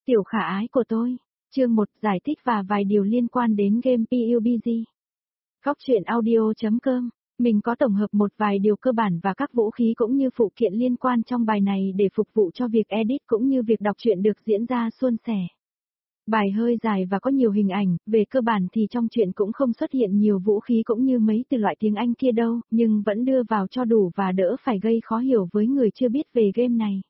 Tiểu khả ái của tôi. Chương 1 giải thích và vài điều liên quan đến game PUBG. Góc truyện audio.com. Mình có tổng hợp một vài điều cơ bản và các vũ khí cũng như phụ kiện liên quan trong bài này để phục vụ cho việc edit cũng như việc đọc truyện được diễn ra suôn sẻ. Bài hơi dài và có nhiều hình ảnh, về cơ bản thì trong truyện cũng không xuất hiện nhiều vũ khí cũng như mấy từ loại tiếng Anh kia đâu, nhưng vẫn đưa vào cho đủ và đỡ phải gây khó hiểu với người chưa biết về game này.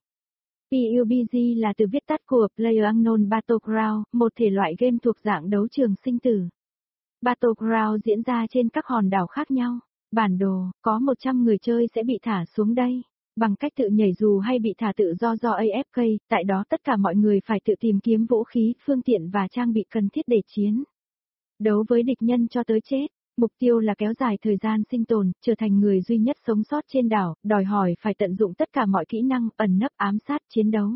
PUBG là từ viết tắt của PlayerUnknown Battleground, một thể loại game thuộc dạng đấu trường sinh tử. Battleground diễn ra trên các hòn đảo khác nhau. Bản đồ, có 100 người chơi sẽ bị thả xuống đây. Bằng cách tự nhảy dù hay bị thả tự do AFK, tại đó tất cả mọi người phải tự tìm kiếm vũ khí, phương tiện và trang bị cần thiết để chiến. Đấu với địch nhân cho tới chết. Mục tiêu là kéo dài thời gian sinh tồn, trở thành người duy nhất sống sót trên đảo, đòi hỏi phải tận dụng tất cả mọi kỹ năng, ẩn nấp, ám sát, chiến đấu.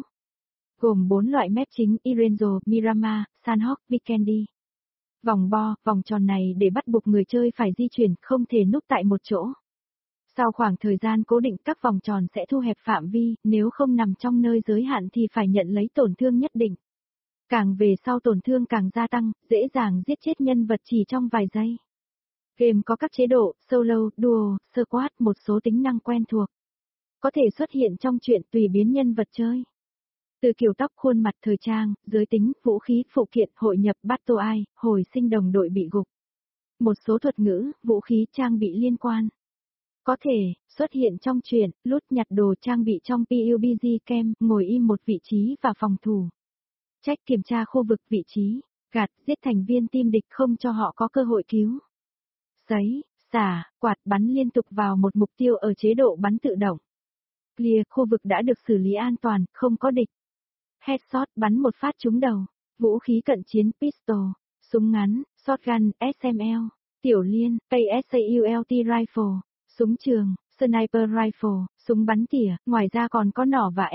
Gồm 4 loại map chính: Irenzo, Miramar, Sanhok, Vikendi. Vòng bo, vòng tròn này để bắt buộc người chơi phải di chuyển, không thể núp tại một chỗ. Sau khoảng thời gian cố định, các vòng tròn sẽ thu hẹp phạm vi, nếu không nằm trong nơi giới hạn thì phải nhận lấy tổn thương nhất định. Càng về sau tổn thương càng gia tăng, dễ dàng giết chết nhân vật chỉ trong vài giây. Game có các chế độ, solo, duo, squad, một số tính năng quen thuộc. Có thể xuất hiện trong truyện tùy biến nhân vật chơi. Từ kiểu tóc, khuôn mặt, thời trang, giới tính, vũ khí, phụ kiện, hội nhập, battle eye, hồi sinh đồng đội bị gục. Một số thuật ngữ, vũ khí, trang bị liên quan. Có thể xuất hiện trong truyện, lút nhặt đồ trang bị trong PUBG Camp, ngồi im một vị trí và phòng thủ. Check kiểm tra khu vực vị trí, gạt, giết thành viên team địch không cho họ có cơ hội cứu. Sấy, xả, quạt bắn liên tục vào một mục tiêu ở chế độ bắn tự động. Clear, khu vực đã được xử lý an toàn, không có địch. Headshot, bắn một phát trúng đầu. Vũ khí cận chiến, pistol, súng ngắn, shotgun, SML, tiểu liên, ASAULT rifle, súng trường, sniper rifle, súng bắn tỉa, ngoài ra còn có nỏ và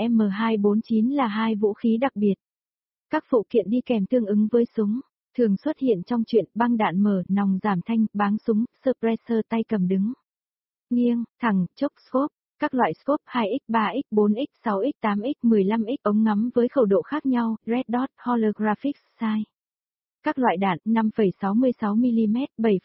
M249 là hai vũ khí đặc biệt. Các phụ kiện đi kèm tương ứng với súng. Thường xuất hiện trong truyện: băng đạn mở, nòng giảm thanh, báng súng, suppressor tay cầm đứng. Nghiêng, thẳng, chốc scope, các loại scope 2x, 3x, 4x, 6x, 8x, 15x, ống ngắm với khẩu độ khác nhau, red dot, holographic size. Các loại đạn 5,66mm,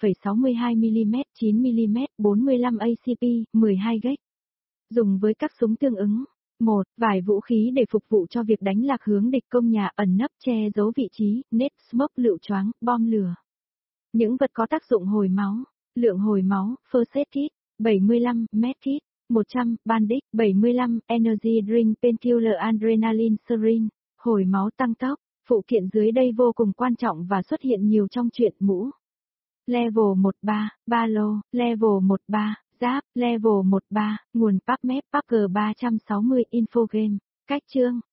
7,62mm, 9mm, 45 ACP, 12 gauge. Dùng với các súng tương ứng. 1. Vài vũ khí để phục vụ cho việc đánh lạc hướng địch, công nhà, ẩn nấp, che giấu vị trí, nết, smoke, lựu choáng, bom lửa. Những vật có tác dụng hồi máu. Lượng hồi máu, first aid kit, 75, medkit, 100, bandage, 75, energy drink, painkiller, adrenaline syringe, hồi máu tăng tốc. Phụ kiện dưới đây vô cùng quan trọng và xuất hiện nhiều trong truyện: mũ. Level 13, ba lô, Level 13. Giáp, Level 13, nguồn PubMed, Packer 360, Info Game. Cách chương,